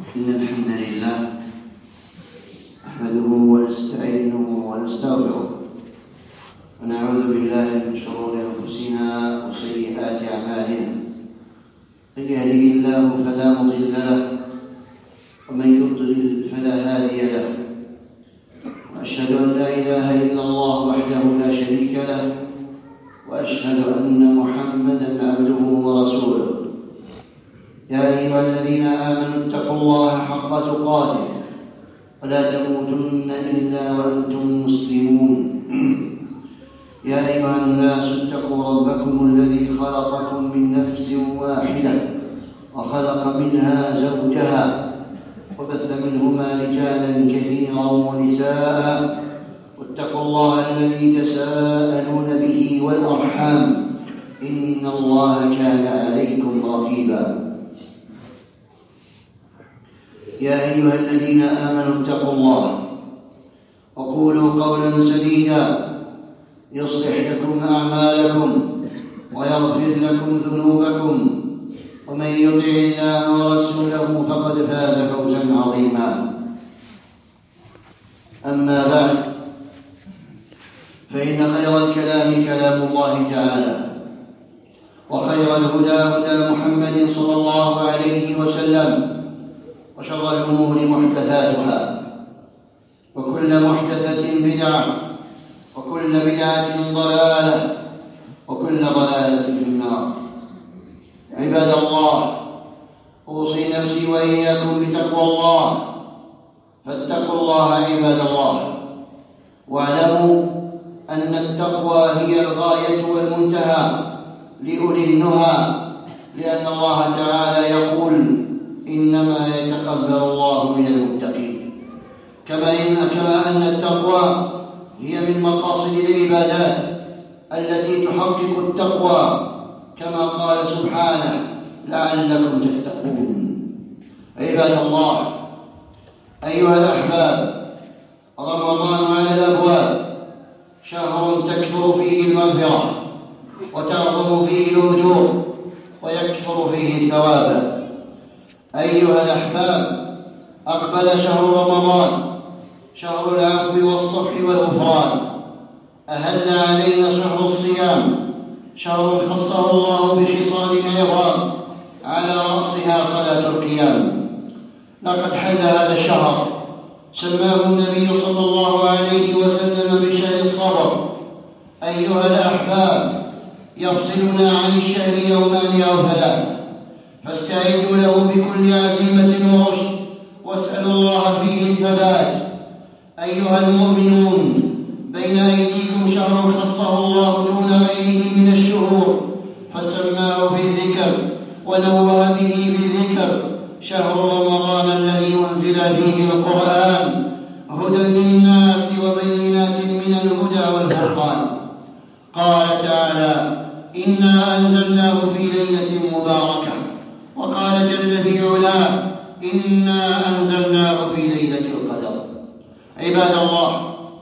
إن الحمد لله نحمده ونستعينه ونستغفره ونعوذ بالله من شرور أنفسنا وسيئات أعمالنا. من يهده الله فلا مضل له ومن يضلل فلا هادي له، وأشهد أن لا إله إلا الله وحده لا شريك له، وأشهد أن محمدًا عبده ورسوله. يا أيها الذين آمنوا اتقوا الله حق تقاته ولا تموتن إلا وأنتم مسلمون. يا أيها الناس اتقوا ربكم الذي خلقكم من نفس واحدة وخلق منها زوجها وبث منهما رجالا كثيرا ونساء، واتقوا الله الذي تساءلون به والأرحام إن الله كان عليكم رقيبا. يا أيها الذين آمنوا اتقوا الله وقولوا قولا سديدا يصلح لكم أعمالكم ويغفر لكم ذنوبكم، ومن يطع الله ورسوله فقد فاز فوزا عظيما. أما بعد، فإن خير الكلام كلام الله تعالى، وخير الهدى هدى محمد صلى الله عليه وسلم، وشر الأمور محدثاتها، وكل محدثة بدعة، وكل بدعة ضلالة، وكل ضلالة في النار. عباد الله، أوصي نفسي وإياكم بتقوى الله، فاتقوا الله عباد الله، واعلموا أن التقوى هي الغاية والمنتهى لأولي النهى، لأن الله تعالى يقول: إنما يتقبل الله من المتقين. كما أن التقوى هي من مقاصد العبادات التي تحقق التقوى، كما قال سبحانه: لعلكم تتقون. عباد الله، أيها الأحباب، رمضان على الأبواب، شهر تكثر فيه المغفرة وتعظم فيه الأجور ويكثر فيه الثواب. أيها الأحباب، أقبل شهر رمضان، شهر العفو والصفح والغفران. أهل علينا شهر الصيام، شهر خصه الله بخصال عظام، على رأسها صلاة القيام. لقد حل هذا الشهر، سماه النبي صلى الله عليه وسلم بشهر الصبر. أيها الأحباب، يفصلنا عن الشهر يومان أو ثلاثة، فاستعدوا له بكل عزيمة ورشد، واسألوا الله فيه الثبات. أيها المؤمنون، بين أيديكم شهر خصه الله دون غيره من الشهور، فسماه في الذكر ونوه به بالذكر: شهر رمضان الذي أنزل فيه القرآن هدى للناس وبينات من الهدى والفرقان. قال تعالى: إنا أنزلناه في ليلة مباركة. وقال جل في علاه: إنا أنزلناه في ليلة القدر. عباد الله،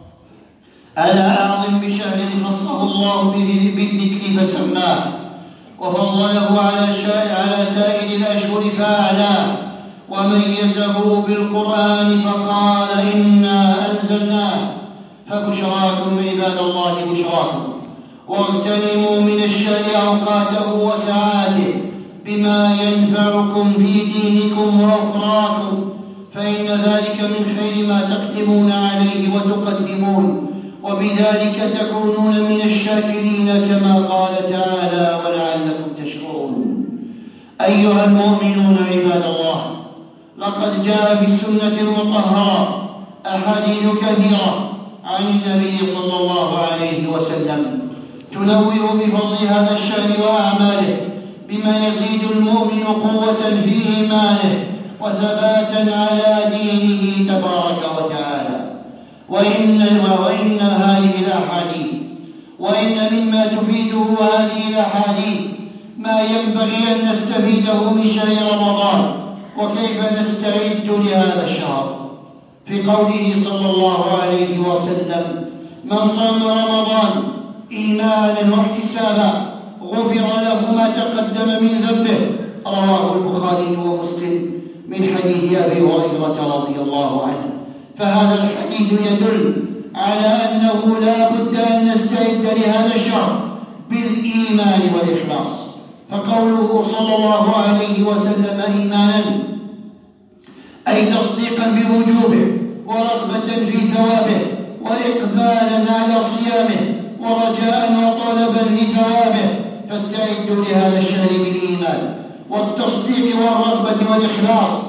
ألا أعظم بشهر خصه الله بالذكر فسماه، وفضله على سائر الأشهر فأعلاه، وميزه بالقرآن فقال: إنا أنزلناه. فبشراكم عباد الله، بشراكم، واغتنموا من الشهر أوقاته وساعاته بما ينفعكم في دينكم وأخراكم، فإن ذلك من خير ما تقدمون عليه وتقدمون، وبذلك تكونون من الشاكرين، كما قال تعالى: ولعلكم تشكرون. أيها المؤمنون عباد الله، لقد جاء في السنة المطهرة أحاديث كثيرة عن النبي صلى الله عليه وسلم تنوه بفضل هذا الشهر وأعماله، بما يزيد المؤمن قوة في إيمانه وثباتا على دينه تبارك وتعالى. وإن هذه الأحاديث، وإن مما تفيده هذه الأحاديث ما ينبغي أن نستفيده من شهر رمضان، وكيف نستعد لهذا الشهر. في قوله صلى الله عليه وسلم: من صام رمضان إيمانا واحتسابا غفر له ما تقدم من ذنبه، رواه البخاري ومسلم. من حديث أبي هريرة رضي الله عنه. فهذا الحديث يدل على أنه لا بد أن نستعد لهذا الشهر بالإيمان والإخلاص. فقوله صلى الله عليه وسلم إيمانا أي تصديقا بوجوبه ورغبة في ثوابه وإقبالا على صيامه ورجاء وطلبا لثوابه. فاستعدوا لهذا الشهر بالإيمان والتصديق والرغبة والإخلاص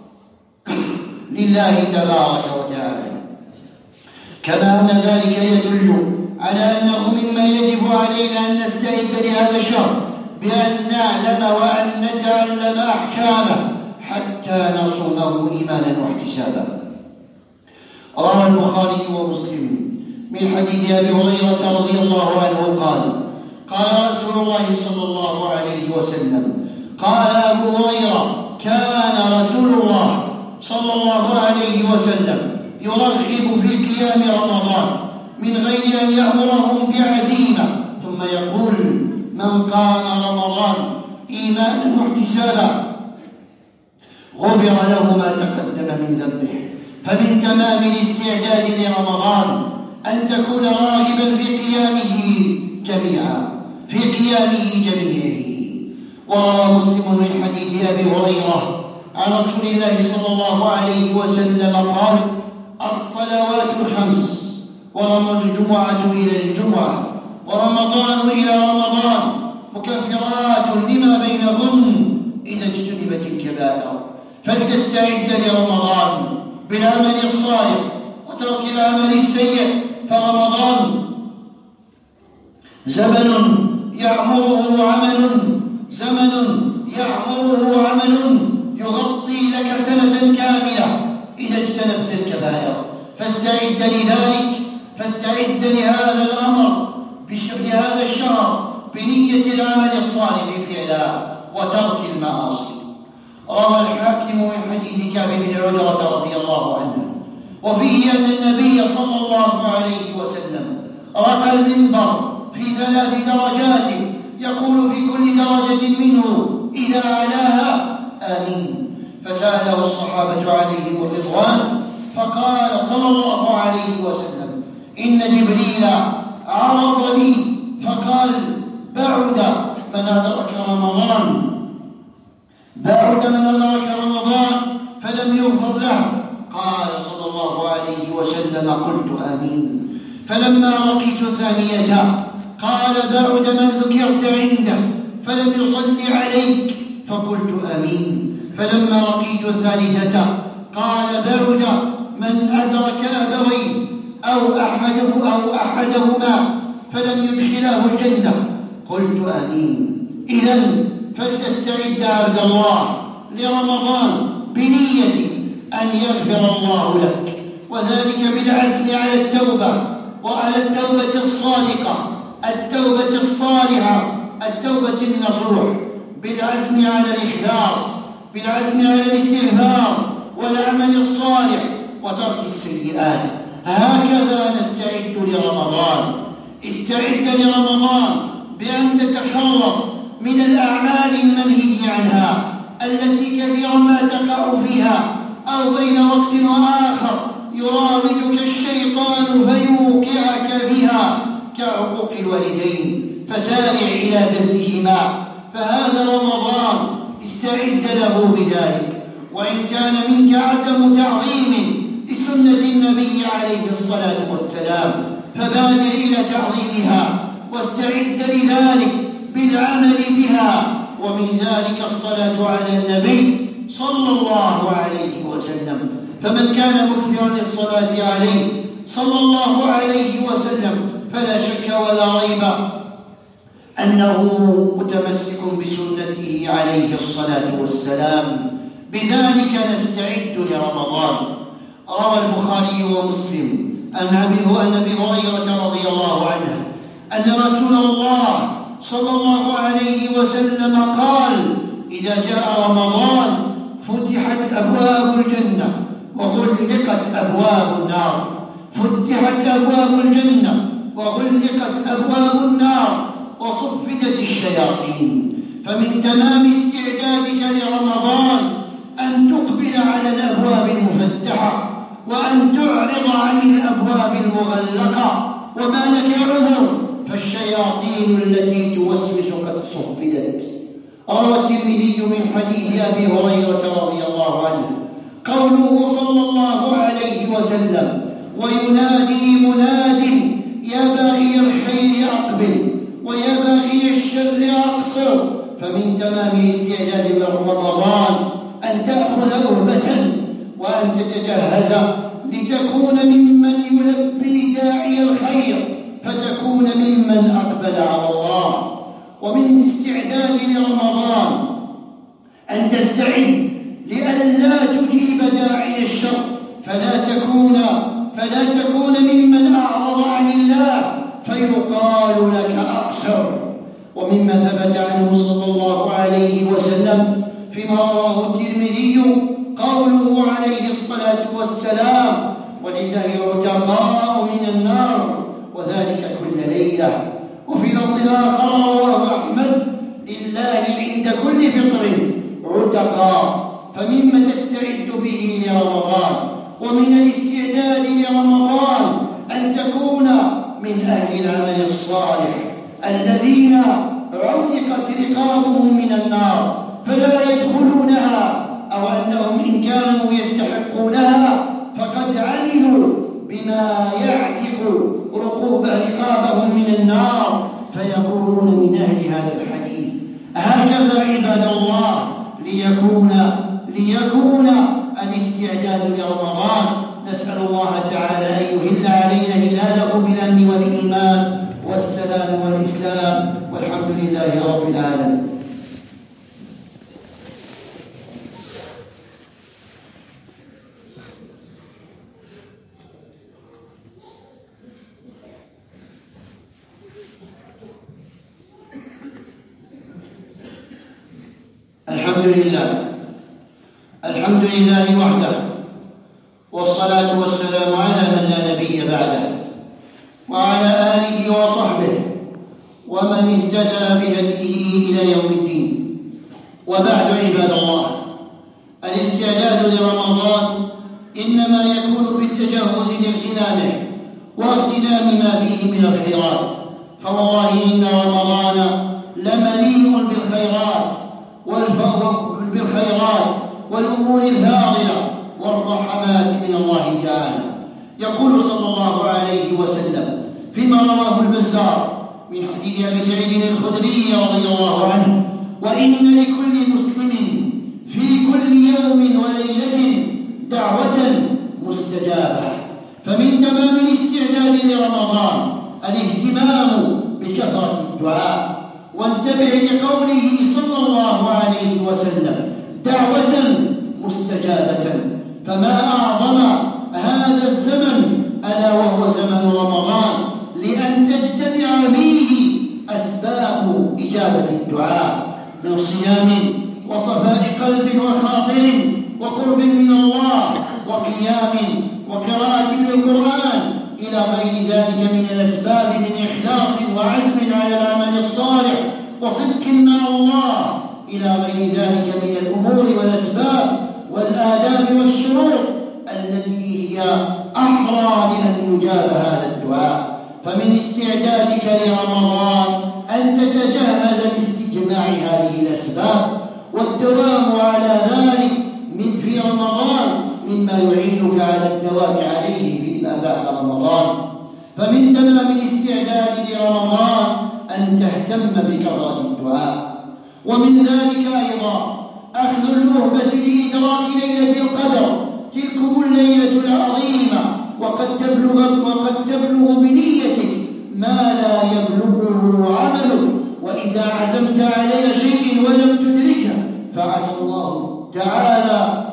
لله تبارك وتعالى. كما أن ذلك يدل على أنه مما يجب علينا أن نستعد لهذا الشهر بأن نعلم وأن نتعلم أحكامه حتى نصومه إيمانا واحتسابا. روى البخاري ومسلم من حديث أبي هريرة رضي الله عنه قال قال رسول الله صلى الله عليه وسلم قال أبو هريرة كان رسول الله صلى الله عليه وسلم يرغب في قيام رمضان من غير أن يأمرهم بعزيمة ثم يقول من قام رمضان إيمانا واحتسابا غفر له ما تقدم من ذنبه. فمن تمام الاستعداد لرمضان أن تكون راغبا في قيامه جميعا وروى مسلم من حديث أبي هريرة عن رسول الله صلى الله عليه وسلم قال الصلوات الخمس ورمى الجمعة إلى الجمعة ورمضان إلى رمضان مكفرات لما بينهن إذا اجتنبت الكبائر. فلتستعد لرمضان بالعمل الصالح وترك العمل السيء. فرمضان زمن يعمره عمل يغطي لك سنة كاملة إذا اجتنبت الكبائر. فاستعد لهذا الأمر بهذا الشهر بنية العمل الصالح فعلا وترك المعاصي. روى الحاكم من حديث كعب بن عجرة رضي الله عنه وفيه أن النبي صلى الله عليه وسلم رقى المنبر في 3 درجات يقول في كل درجة منه إذا علاها آمين. فسأله الصحابة عليهم الرضوان فقال صلى الله عليه وسلم إن جبريل عرض لي فقال بعد من أدرك رمضان فلم يغفر له. قال صلى الله عليه وسلم قلت آمين. فلما لقيت ثانية قال بعد من ذكرت عنده فلم يصل عليك فقلت آمين. فلما لقيت الثالثة قال بعد من أدرك أبويه أو أحدهما فلم يدخله الجنة قلت آمين. إذن فلتستعد عبد الله لرمضان بنية أن يغفر الله لك وذلك بالعزم على التوبة وعلى التوبة الصادقة التوبة الصالحة التوبة النصوح بالعزم على الإخلاص بالعزم على الاستغفار والعمل الصالح وترك السيئات. هكذا نستعد لرمضان. استعد لرمضان بأن تتخلص من الأعمال المنهي عنها التي كثيرا ما تقع فيها أو بين وقت وآخر يراودك الشيطان فيوقعك بها كعقوق الوالدين فسارع إلى برهما. فهذا رمضان استعد له بذلك. وإن كان منك عدم تعظيم لسنة النبي عليه الصلاة والسلام فبادر إلى تعظيمها واستعد لذلك بالعمل بها. ومن ذلك الصلاة على النبي صلى الله عليه وسلم. فمن كان مكثرا للصلاة عليه صلى الله عليه وسلم فلا شك ولا ريب أنه متمسك بسنته عليه الصلاة والسلام. بذلك نستعد لرمضان. روى البخاري ومسلم عن أبي هريرة رضي الله عنه أن رسول الله صلى الله عليه وسلم قال إذا جاء رمضان فتحت أبواب الجنة وغلقت أبواب النار. فتحت أبواب الجنة وغلقت أبواب النار وصفدت الشياطين. فمن تمام استعدادك لرمضان أن تقبل تقبل على الأبواب المفتحة وأن تعرض عن الأبواب المغلقة، وما لك عذر، فالشياطين التي توسوس قد صفدت. روى الترمذي من حديث أبي هريرة رضي الله عنه قوله صلى الله عليه وسلم: وينادي مناد يا باغي الخير أقبل ويا باغي الشر أقصر. فمن تمام الاستعداد لرمضان أن تأخذ أهبة وأن تتجهز لتكون ممن يلبي داعي الخير، فتكون ممن أقبل على الله. ومن استعداد لرمضان أن تستعد لئلا تجيب داعي الشر، فلا تكون ممن أعرض عن الله فيقال لك أقصر. ومما ثبت عنه صلى الله عليه وسلم فيما رواه الترمذي قوله عليه الصلاة والسلام: ولله عتقاء من النار، وذلك كل ليلة. وفي لفظ آخر رواه أحمد: لله عند كل فطر عتقاء. فمما تستعد به لرمضان ومن الاستعداد لرمضان أن تكون من أهل العمل الصالح الذين عتقت رقابهم من النار فلا يدخلونها، أو أنهم إن كانوا يستحقونها فقد عملوا بما يعتق رقابهم من النار فيكونون من أهل هذا الحديث. هكذا عباد الله ليكون الاستعداد لرمضان. نسأل الله تعالى أن يهل علينا هلاله بالأمن والإيمان والسلام والإسلام، والحمد لله رب العالمين. الحمد لله وحده، والصلاة والسلام على من لا نبي بعده، وعلى آله وصحبه ومن اهتدى بهديه إلى يوم الدين. وبعد عباد الله، الاستعداد لرمضان إنما يكون بالتجهز لاغتنامه واغتنام ما فيه من الخيرات، فوالله إن رمضان لمليء بالخيرات والأمور الفاضلة والرحمات من الله تعالى. يقول صلى الله عليه وسلم فيما رواه البزار من حديث أبي سعيد الخدري رضي الله عنه: وإن لكل مسلم في كل يوم وليلة دعوة مستجابة. فمن تمام الاستعداد لرمضان الاهتمام بكثرة الدعاء. وانتبه لقوله صلى الله عليه وسلم: دعوة مستجابة. فما أعظم هذا الزمن ألا وهو زمن رمضان، لأن تجتمع فيه أسباب إجابة الدعاء من صيام وصفاء قلب وخاطر وقرب من الله وقيام وقراءة للقرآن إلى غير ذلك من الأسباب من إخلاص وعزم على العمل الصالح وصدق مع الله إلى غير ذلك من الأمور والأسباب والآداب والشروط التي هي أحرى لأن يجاب هذا الدعاء. فمن استعدادك لرمضان أن تتجهز لاستجماع هذه الأسباب، والدوام على ذلك في رمضان مما يعينك على الدوام عليه فيما بعد رمضان. فمن تمام الاستعداد لرمضان أن تهتم بكثرة الدعاء. ومن ذلك أيضا أخذ النهبة لإدراك ليلة القدر، تلكم الليلة العظيمة، وقد تبلغ بنيتك ما لا يبلغه عملك. وإذا عزمت على شيء ولم تدركه فعسى الله تعالى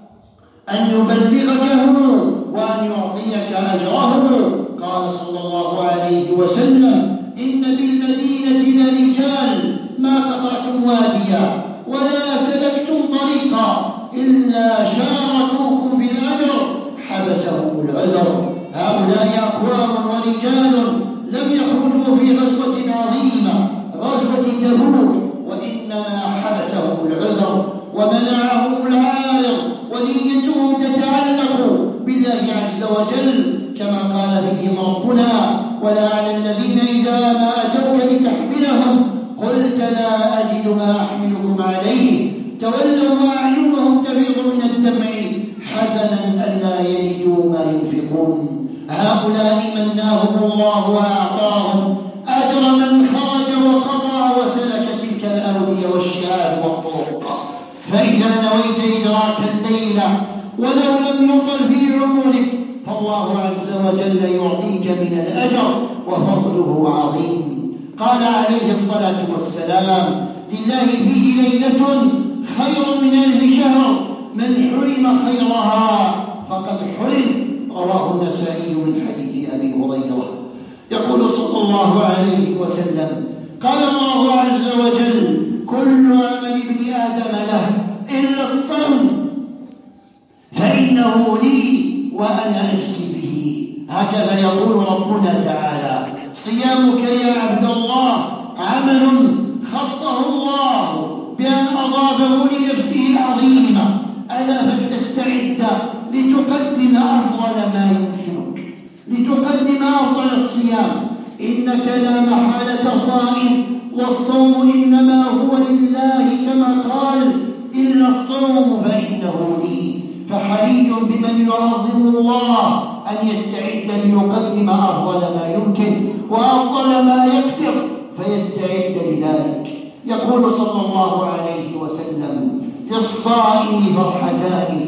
أن يبلغكه وأن يعطيك أجره. قال صلى الله عليه وسلم: إن بالمدينة لرجال ما قطعتم واديا ولا سلكتم طريقا إلا شاركوكم في الأجر حبسهم العذر. هؤلاء أقوام ورجال لم يخرجوا في غزوة عظيمة غزوة تبوك، وإنما حبسهم العذر ومنعهم العارض ولي ومعالمهم تتعلق بالله عز وجل، كما قال فيهم ربنا: ولا على الذين إذا ما أتوك لتحملهم قلت لا أجد ما أحملكم عليه تولوا وأعينهم تفيض من الدمع حزنا ألا يجدوا ما ينفقون. هؤلاء مناهم الله وأعطاهم أجر من خرج وقطع وسلك تلك الأودية والشعاب والطرق. فإذا نويت إدراك الليلة ولو لم يطل في عمرك فالله عز وجل يعطيك من الأجر وفضله عظيم. قال عليه الصلاة والسلام: لله فيه ليلة خير من 1000 شهر، من حرم خيرها فقد حرم. رواه النسائي من حديث أبي هريرة. يقول صلى الله عليه وسلم: قال الله عز وجل: كل عمل ابن آدم له إلا الصوم فإنه لي وأنا أجزي به. هكذا يقول ربنا تعالى: صيامك يا عبد الله عمل خصه الله بأن أضافه لنفسه العظيمة، ألا فلتستعد لتقدم أفضل ما يمكنك، لتقدم أفضل الصيام. إنك لا محالة صائم، والصوم إنما هو لله كما قال: إلا الصوم فإنه لي. فحري بمن يعظم الله أن يستعد ليقدم أفضل ما يمكن وأفضل ما يقدر فيستعد لذلك. يقول صلى الله عليه وسلم: للصائم فرحتان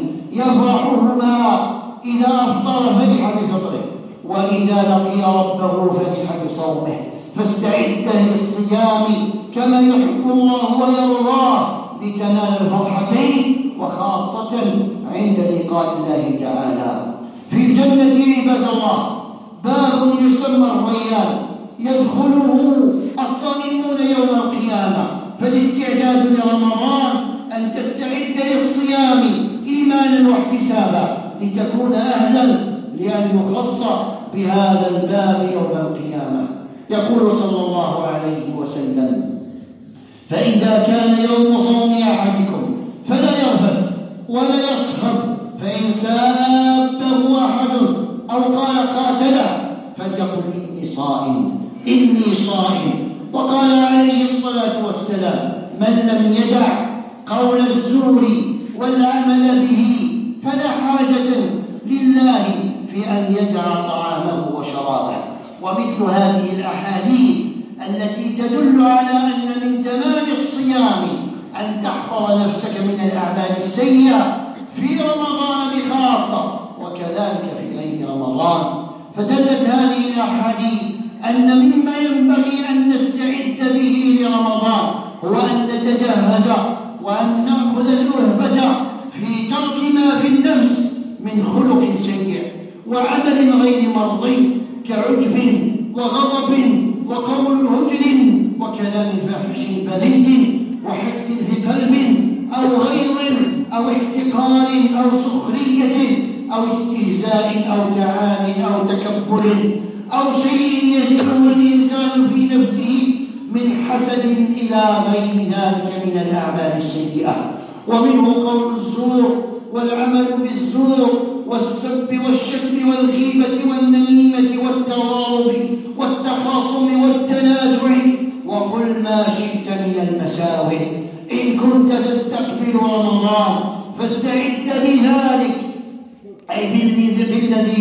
يفرحهما إذا أفطر فرح بفطره، وإذا لقي ربه فرح بصومه. فاستعد للصيام كما يحب الله ويرضاه لتنال الفرحتين، وخاصة عند لقاء الله تعالى. في الجنة عباد الله باب يسمى الريان يدخله الصائمون يوم القيامة. فالاستعداد لرمضان أن تستعد للصيام إيمانا واحتسابا لتكون أهلا لأن يخص بهذا الباب يوم القيامة. يقول صلى الله عليه وسلم: فإذا كان يوم صوم أحدكم فلا يرفث ولا يصخب، فإن سابه أحد أو قال قاتله فليقل إني صائم إني صائم. وقال عليه الصلاة والسلام: من لم يدع قول الزور والعمل به فلا حاجة لله في أن يدع طعامه وشرابه. ومثل هذه الأحاديث التي تدل على أن من تمام الصيام أن تحفظ نفسك من الأعمال السيئة في رمضان بخاصة وكذلك في غير رمضان. فدلت هذه الأحاديث أن مما ينبغي أن نستعد به لرمضان هو أن نتجهز وأن نأخذ الأهبة في ترك ما في النفس من خلق سيء وعمل غير مرضي كعجب وغضب وقول هجر وكلام فاحش بذيء وحقد في قلب أو غيظ أو احتقار أو سخرية أو استهزاء أو تعال أو تكبر أو شيء يزعم الإنسان في نفسه من حسد إلى غير ذلك من الأعمال السيئة. ومنه قول الزور والعمل بالزور والسب والشتم والغيبة والنميمة والتضارب والتخاصم والتنازع وقل ما شئت من المساوئ. إن كنت تستقبل رمضان فاستعد بذلك، أي بالذي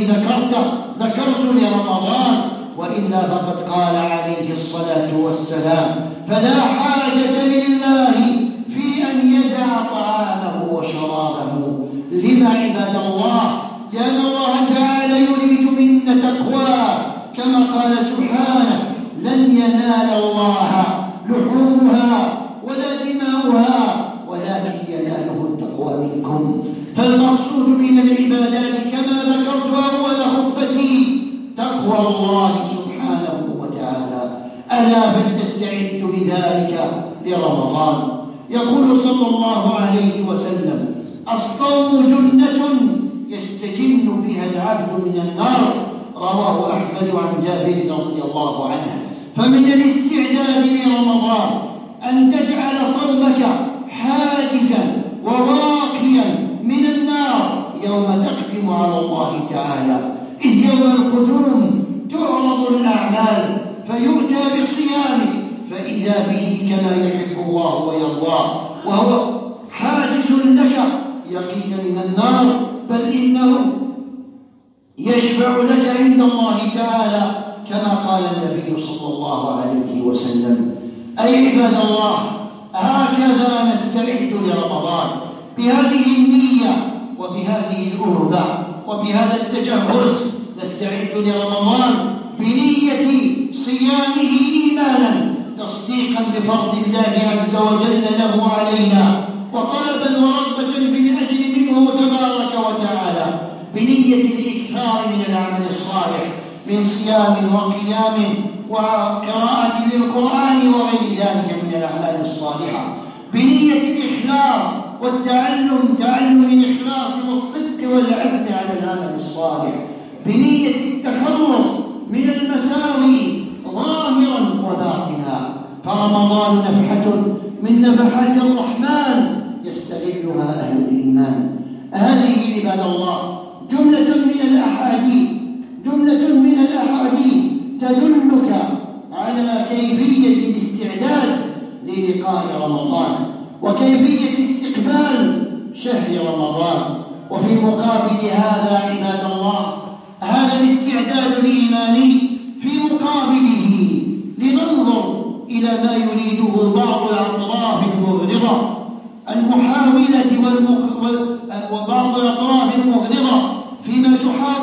ذكرت لرمضان، وإلا فقد قال عليه الصلاة والسلام: فلا حاجة لله في أن يدع طعامه وشرابه. لما عباد الله؟ لأن الله تعالى يريد منا تقواه كما قال سبحانه: لن ينال الله لحومها ولا دماؤها ولكن يناله التقوى منكم. فالمقصود من العبادات كما ذكرت أول خطبتي تقوى الله سبحانه وتعالى. ألا فلتستعد بذلك لرمضان. يقول صلى الله عليه وسلم: الصوم جنة يستجن بها العبد من النار. رواه أحمد عن جابر رضي الله عنه. فمن الاستعداد لرمضان أن تجعل صومك حاجزا وواقيا من النار يوم يوم تقدم على الله تعالى، إذ يوم القدوم تعرض الأعمال فيؤتى بالصيام فإذا به كما يحب الله ويرضاه، وهو حاجز لك يقيك من النار، بل إنه يشفع لك عند الله تعالى كما قال النبي صلى الله عليه وسلم. أي عباد الله، هكذا نستعد لرمضان بهذه النية وبهذه الأهبة وبهذا التجهز. نستعد لرمضان بنية صيامه إيمانا تصديقا بفرض الله عز وجل له علينا، وطلبا ورغبة في الأجر منه تبارك وتعالى، بنية الإكثار من العمل الصالح من صيام وقيام وقراءة للقرآن وغير ذلك من الأعمال الصالحة، بنية الإخلاص تعلم الإخلاص والصدق والعزم على العمل الصالح، بنية التخلص من المساوي ظاهرا وباطنا. فرمضان نفحة من نفحات الرحمن يستغلها أهل الإيمان. هذه عباد الله جملة من الأحاديث تدلك على كيفية الاستعداد للقاء رمضان وكيفية استقبال شهر رمضان. وفي مقابل هذا عباد الله، هذا الاستعداد الإيماني، في مقابله لننظر إلى ما يريده بعض الأطراف المغرضة المحاولة وبعض الأطراف المغرضة فيما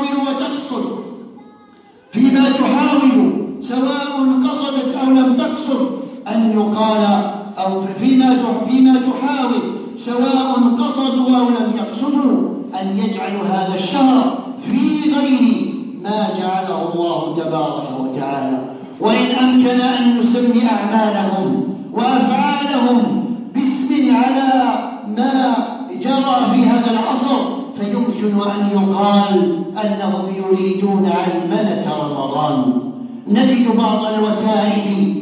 تحاول سواء قصدت أو لم تقصد أن يقال، أو فيما تحاول سواء قصدوا أو لم يقصدوا أن يجعلوا هذا الشهر في غير ما جعله الله تبارك وتعالى. وإن أمكن أن نسمي أعمالهم وأفعالهم باسم على ما جرى في هذا العصر، فيمكن أن يقال أنهم يريدون علمنة رمضان. نجد بعض الوسائل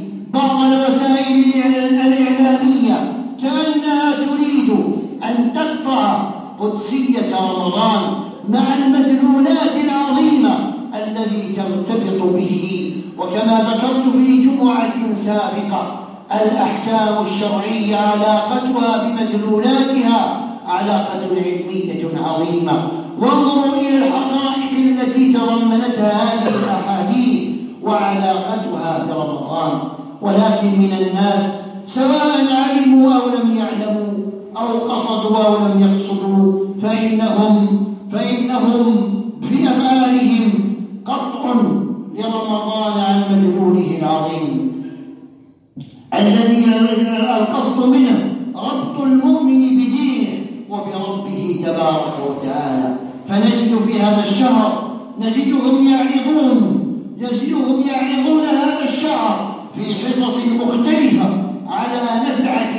الإعلامية كأنها تريد أن تقطع قدسية رمضان مع المدلولات العظيمة التي ترتبط به. وكما ذكرت في جمعة سابقة، الأحكام الشرعية علاقتها بمدلولاتها علاقة علمية عظيمة. وانظروا إلى الحقائق التي تضمنتها هذه الأحاديث وعلاقتها برمضان. ولكن من الناس سواء علموا أو لم يعلموا أو قصدوا أو لم يقصدوا، فإنهم في أفعالهم قطع لرمضان عن مدلوله العظيم الذي القصد منه ربط المؤمن بدينه وبربه تبارك وتعالى. فنجد في هذا الشهر نجدهم يعرضون هذا الشهر في حصص مختلفة على نزعة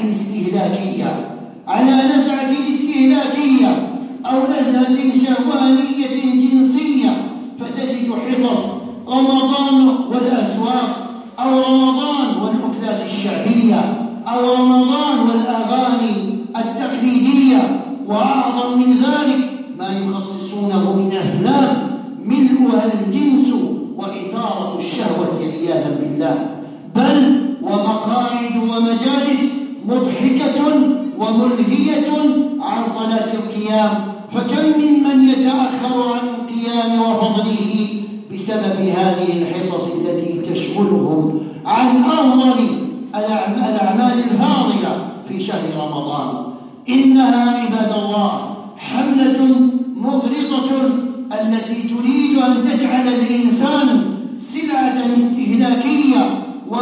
استهلاكية أو نزعة شهوانية جنسية. فتجد حصص رمضان والأسواق، أو رمضان والأكلات الشعبية، أو رمضان والأغاني التقليدية، وأعظم من ذلك ما يخصصونه من أفلام ملؤها الجنس وإثارة الشهوة عياذا بالله، بل ومقاعد ومجالس مضحكة وملهية عن صلاة القيام. فكم ممن يتأخر عن القيام وفضله بسبب هذه الحصص التي تشغلهم عن أفضل الأعمال الفاضلة في شهر رمضان. إنها عباد الله حملة مغرضة التي تريد أن تجعل الإنسان سلعة استهلاكية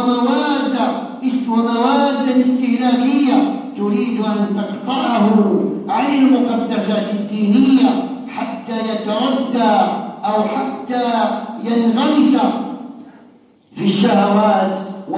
ومواد استهلاكية تريد أن تقطعه عن المقدسات الدينية حتى يتردى أو حتى ينغمس في الشهوات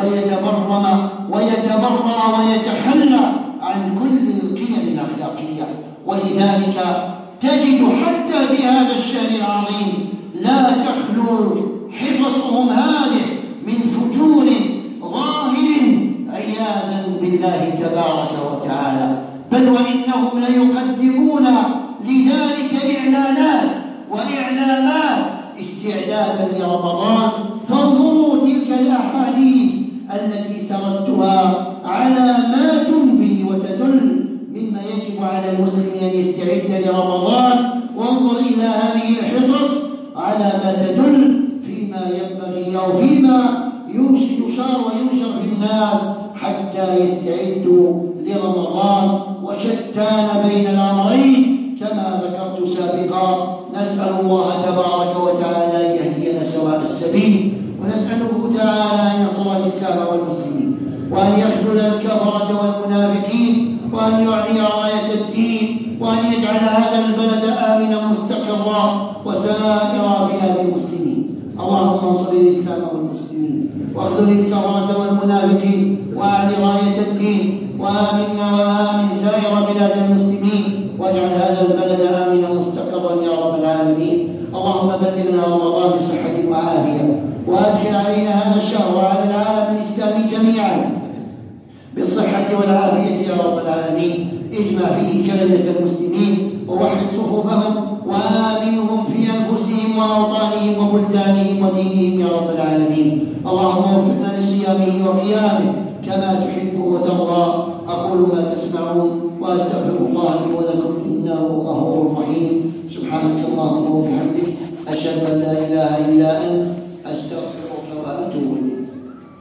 ويتبرأ ويتخلى عن كل القيم الأخلاقية. ولذلك تجد حتى في هذا الشهر العظيم لا تخلو حصصهم هذه من فجور ظاهر عياذا بالله تبارك وتعالى، بل وإنهم ليقدمون لذلك هنالك إعلانات وإعلامات استعدادا لرمضان. فانظروا تلك الأحاديث التي سردتها على ما تنبي وتدل مما يجب على المسلم أن يستعد لرمضان، وانظر إلى هذه الحصص على ما تدل فيما ينبغي أو فيما يشار وينشر في الناس حتى يستعدوا لرمضان. وشتان بين الأمرين كما ذكرت سابقا. نسأل الله تبارك وتعالى أن يهدينا سواء السبيل، ونسأله تعالى أن ينصر الإسلام والمسلمين، وأن يخذل الكفرة والمنافقين، وأن يعلي راية الدين، وأن يجعل هذا البلد آمنا مستقرا وسائر بلاد المسلمين. اللهم انصر الإسلام والمسلمين، واخذل الكفرة والمنافقين، وأعل راية الدين، وآمنا وآمن سائر بلاد المسلمين، واجعل هذا البلد آمنا مستقرا يا رب العالمين. اللهم بلغنا رمضان بصحة وعافية، وأدخل علينا هذا الشهر وعلى العالم الإسلامي جميعا بالصحة والعافية يا رب العالمين. اجمع فيه كلمة المسلمين، ووحد صفوفهم، وآمنهم في أنفسهم وأوطانهم وبلدانهم ودينهم يا رب العالمين. اللهم وفقنا لصيامه وقيامه كما تحب وترضى. أقول ما تسمعون، وأستغفر الله لي ولكم إنه غفور رحيم. سبحانك اللهم وبحمدك، أشهد أن لا إله إلا أنت،